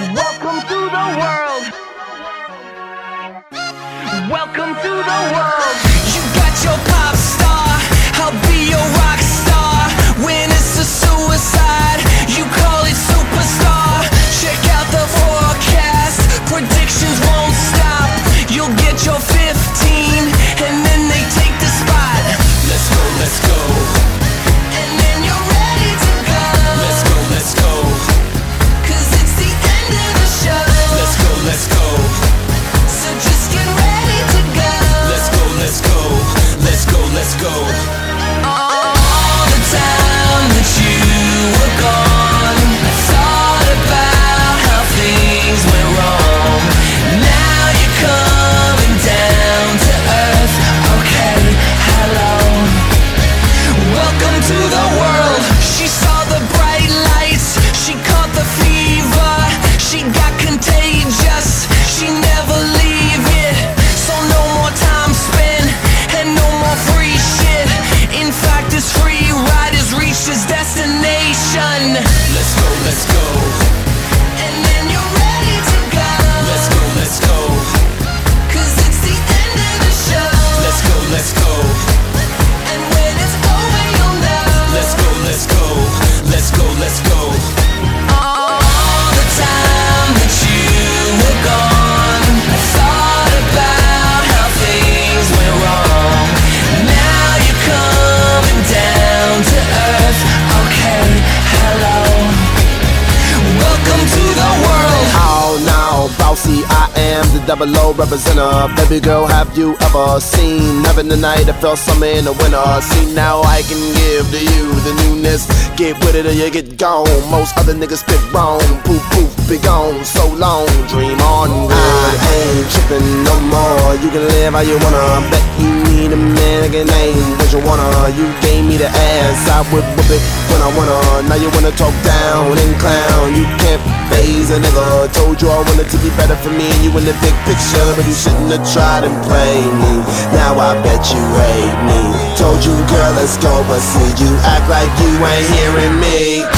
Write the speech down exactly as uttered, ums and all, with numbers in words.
Welcome to the world. Welcome to the world. You got your pop star, I'll be your rock star. When it's a suicide, you call it superstar. Check out the forecast, predictions won't stop. You'll get your fifteen, and then they take the spot. Let's go, let's go. And then you're ready to go. Let's go, let's go. Cause it's the end of the show. Let's go, let's go. So just get ready to go. Let's go, let's go. Let's go, let's go. All the time that you were gone, I thought about how things went wrong. Now you're coming down to earth. Okay, hello. Welcome to the world. She saw the bright lights, she caught the fever, she got contagious, she never leave it. So no more time spent, and no more free shit. In fact, this free ride has reached its destination. Let's go, let's go. And then you're ready to go. Let's go, let's go. Cause it's the end of the show. Let's go, let's go. And when it's over, you'll know. Let's go, let's go. Let's go, let's go. All the time that you were gone, I thought about how things went wrong. Now you're coming down to earth. Okay, hello. Welcome to the world. Oh no, bossy, I am the double O representative. Baby girl, have you ever seen heaven tonight? I felt summer in the winter. See, now I can give to you the newness. Get with it or you get gone. Most other niggas spit wrong. Poof, poof, be gone. So long, dream on. I ain't tripping no more. You can live how you wanna. Bet you need a man like a name. What you wanna? You gave me the ass. I would whip it when I wanna. Now you wanna talk down and clown. You can't phase a nigga. Told you I wanted to be better for me and you in the big picture, but you shouldn't have tried and played me. Now I bet you hate me. Told you, girl, let's go, but see, you act like you ain't hearing me.